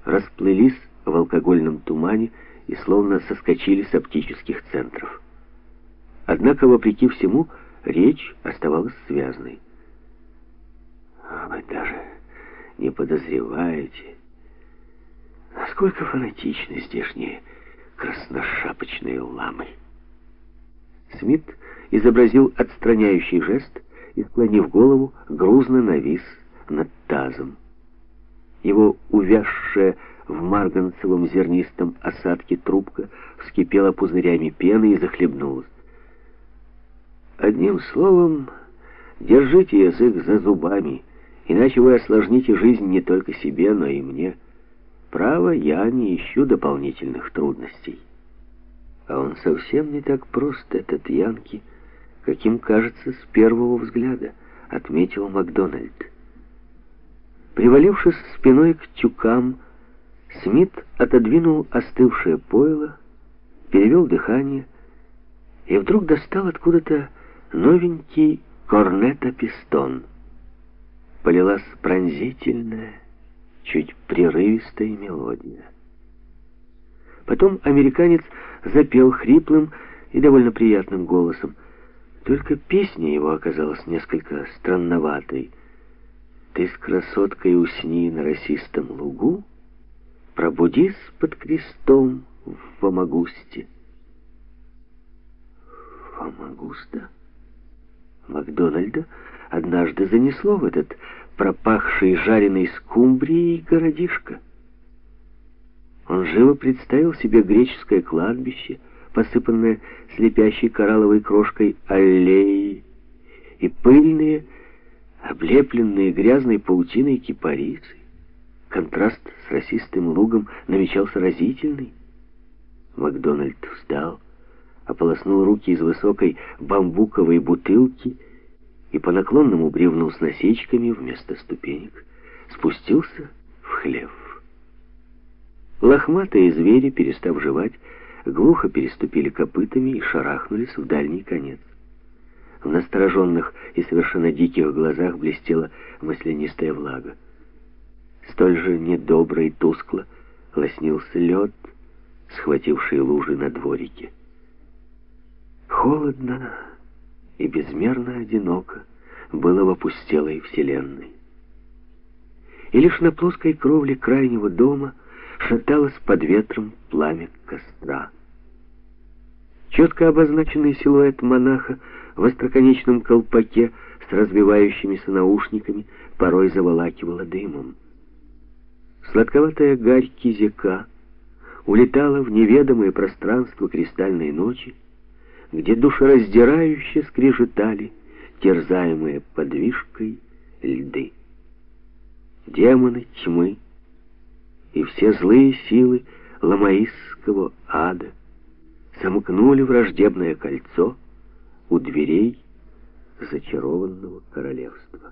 расплылись в алкогольном тумане и словно соскочили с оптических центров. Однако, вопреки всему, речь оставалась связной. «Вы даже не подозреваете, насколько фанатичны здешние красношапочные ламы». Смит изобразил отстраняющий жест и, склонив голову, грузно навис над тазом. Его увязшая в марганцевом зернистом осадке трубка вскипела пузырями пены и захлебнулась. «Одним словом, держите язык за зубами, иначе вы осложните жизнь не только себе, но и мне. Право, я не ищу дополнительных трудностей». А он совсем не так прост, этот Янки, каким кажется с первого взгляда, отметил Макдональд. Привалившись спиной к тюкам, Смит отодвинул остывшее пойло, перевел дыхание и вдруг достал откуда-то новенький корнето-пистон. Полилась пронзительная, чуть прерывистая мелодия. Потом американец запел хриплым и довольно приятным голосом. Только песня его оказалась несколько странноватой. «Ты с красоткой усни на росистом лугу, пробудись под крестом в Фомагусте». Фомагуста? Макдональда однажды занесло в этот пропахший жареной скумбрией городишко. Он живо представил себе греческое кладбище, посыпанное слепящей коралловой крошкой аллеи, и пыльные, облепленные грязной паутиной кипарисы. Контраст с росистым лугом намечался разительный. Макдональд встал, ополоснул руки из высокой бамбуковой бутылки и по наклонному бревну с насечками вместо ступенек спустился в хлев. Лохматые звери, перестав жевать, глухо переступили копытами и шарахнулись в дальний конец. В настороженных и совершенно диких глазах блестела маслянистая влага. Столь же недобро и тускло лоснился лед, схвативший лужи на дворике. Холодно и безмерно одиноко было в опустелой вселенной. И лишь на плоской кровле крайнего дома шаталось под ветром пламя костра. Четко обозначенный силуэт монаха в остроконечном колпаке с развивающимися наушниками порой заволакивало дымом. Сладковатая гарь кизяка улетала в неведомое пространство кристальной ночи, где душераздирающе скрежетали терзаемые подвижкой льды. Демоны тьмы и все злые силы ламаистского ада сомкнули враждебное кольцо у дверей зачарованного королевства.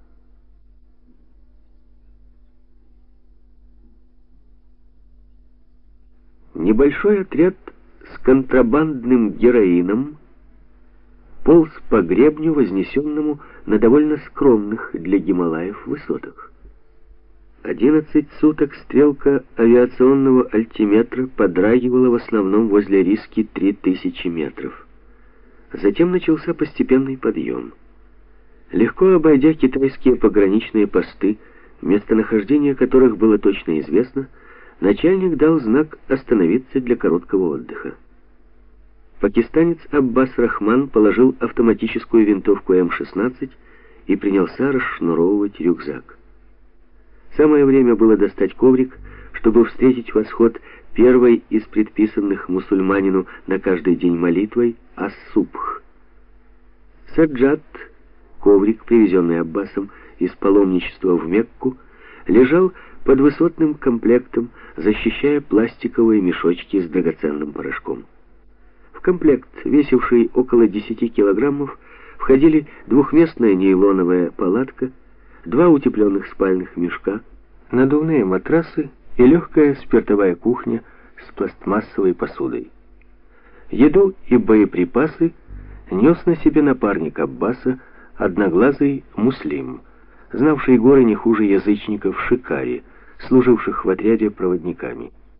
Небольшой отряд с контрабандным героином полз по гребню, вознесенному на довольно скромных для Гималаев высотах. 11 суток стрелка авиационного альтиметра подрагивала в основном возле риски 3000 метров. Затем начался постепенный подъем. Легко обойдя китайские пограничные посты, местонахождение которых было точно известно, начальник дал знак остановиться для короткого отдыха. Пакистанец Аббас Рахман положил автоматическую винтовку М-16 и принялся расшнуровывать рюкзак. Самое время было достать коврик, чтобы встретить восход первой из предписанных мусульманину на каждый день молитвой ас-субх. Саджад, коврик, привезенный Аббасом из паломничества в Мекку, лежал под высотным комплектом, защищая пластиковые мешочки с драгоценным порошком. В комплект, весивший около 10 килограммов, входили двухместная нейлоновая палатка, 2 утепленных спальных мешка, надувные матрасы и легкая спиртовая кухня с пластмассовой посудой. Еду и боеприпасы нес на себе напарник Аббаса, одноглазый муслим, знавший горы не хуже язычников Шикари, служивших в отряде проводниками.